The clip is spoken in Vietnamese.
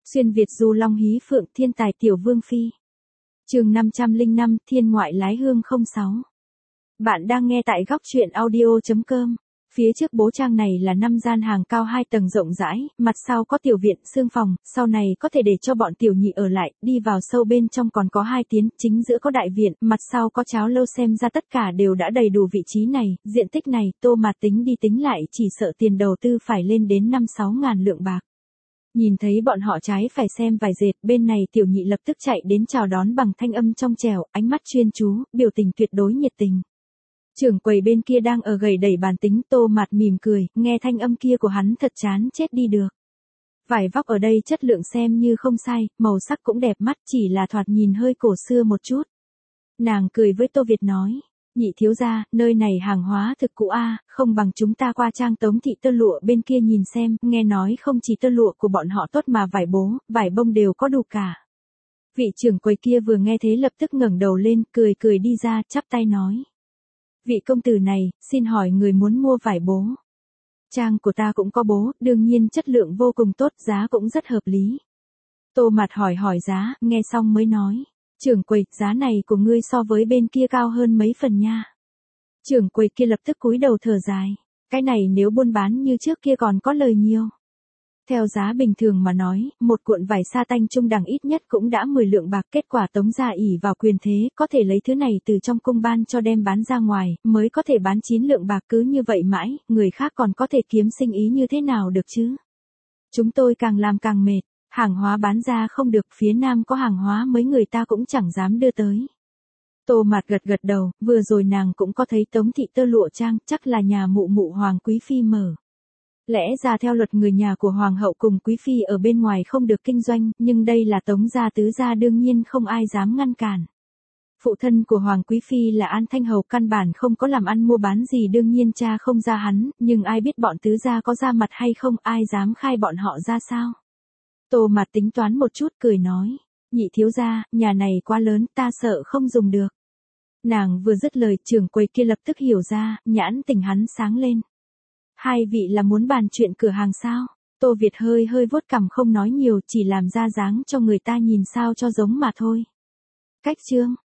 Xuyên Việt du long hí phượng thiên tài tiểu vương phi. Chương 505 Thiên ngoại lái hương 06. Bạn đang nghe tại góc truyện audio.com. Phía trước bố trang này là 5 gian hàng cao 2 tầng rộng rãi, mặt sau có tiểu viện, xương phòng, sau này có thể để cho bọn tiểu nhị ở lại, đi vào sâu bên trong còn có 2 tiến, chính giữa có đại viện, mặt sau có cháo lâu, xem ra tất cả đều đã đầy đủ vị trí này, diện tích này, Tô Mạt tính đi tính lại chỉ sợ tiền đầu tư phải lên đến 5-6 ngàn lượng bạc. Nhìn thấy bọn họ trái phải xem vài dệt, bên này tiểu nhị lập tức chạy đến chào đón bằng thanh âm trong trẻo, ánh mắt chuyên chú, biểu tình tuyệt đối nhiệt tình. Trưởng quầy bên kia đang ở gầy đẩy bàn tính, Tô Mạt mỉm cười, nghe thanh âm kia của hắn thật chán chết đi được. Vải vóc ở đây chất lượng xem như không sai, màu sắc cũng đẹp mắt, chỉ là thoạt nhìn hơi cổ xưa một chút. Nàng cười với Tô Việt nói, nhị thiếu gia, nơi này hàng hóa thực cũ không bằng chúng ta qua trang Tống thị tơ lụa bên kia nhìn xem, nghe nói không chỉ tơ lụa của bọn họ tốt mà vải bố, vải bông đều có đủ cả. Vị trưởng quầy kia vừa nghe thế lập tức ngẩng đầu lên, cười cười đi ra, chắp tay nói. Vị công tử này, xin hỏi người muốn mua vải bố. Trang của ta cũng có bố, đương nhiên chất lượng vô cùng tốt, giá cũng rất hợp lý. Tô Mạt hỏi giá, nghe xong mới nói. Trưởng quầy, giá này của ngươi so với bên kia cao hơn mấy phần nha. Trưởng quầy kia lập tức cúi đầu thở dài. Cái này nếu buôn bán như trước kia còn có lời nhiều. Theo giá bình thường mà nói, một cuộn vải sa tanh trung đẳng ít nhất cũng đã 10 lượng bạc, kết quả Tống gia ỷ vào quyền thế, có thể lấy thứ này từ trong cung ban cho đem bán ra ngoài, mới có thể bán 9 lượng bạc, cứ như vậy mãi, người khác còn có thể kiếm sinh ý như thế nào được chứ? Chúng tôi càng làm càng mệt, hàng hóa bán ra không được, phía nam có hàng hóa mấy người ta cũng chẳng dám đưa tới. Tô Mạt gật đầu, vừa rồi nàng cũng có thấy Tống thị tơ lụa trang, chắc là nhà mụ Hoàng Quý Phi mở. Lẽ ra theo luật người nhà của Hoàng hậu cùng Quý Phi ở bên ngoài không được kinh doanh, nhưng đây là Tống gia tứ gia đương nhiên không ai dám ngăn cản. Phụ thân của Hoàng Quý Phi là An Thanh Hầu căn bản không có làm ăn mua bán gì, đương nhiên cha không ra hắn, nhưng ai biết bọn tứ gia có ra mặt hay không, ai dám khai bọn họ ra sao. Tô Mạt tính toán một chút cười nói, nhị thiếu gia, nhà này quá lớn, ta sợ không dùng được. Nàng vừa dứt lời, trưởng quầy kia lập tức hiểu ra, nhãn tình hắn sáng lên. Hai vị là muốn bàn chuyện cửa hàng sao? Tô Việt hơi vuốt cằm không nói nhiều, chỉ làm ra dáng cho người ta nhìn sao cho giống mà thôi. Cách chương,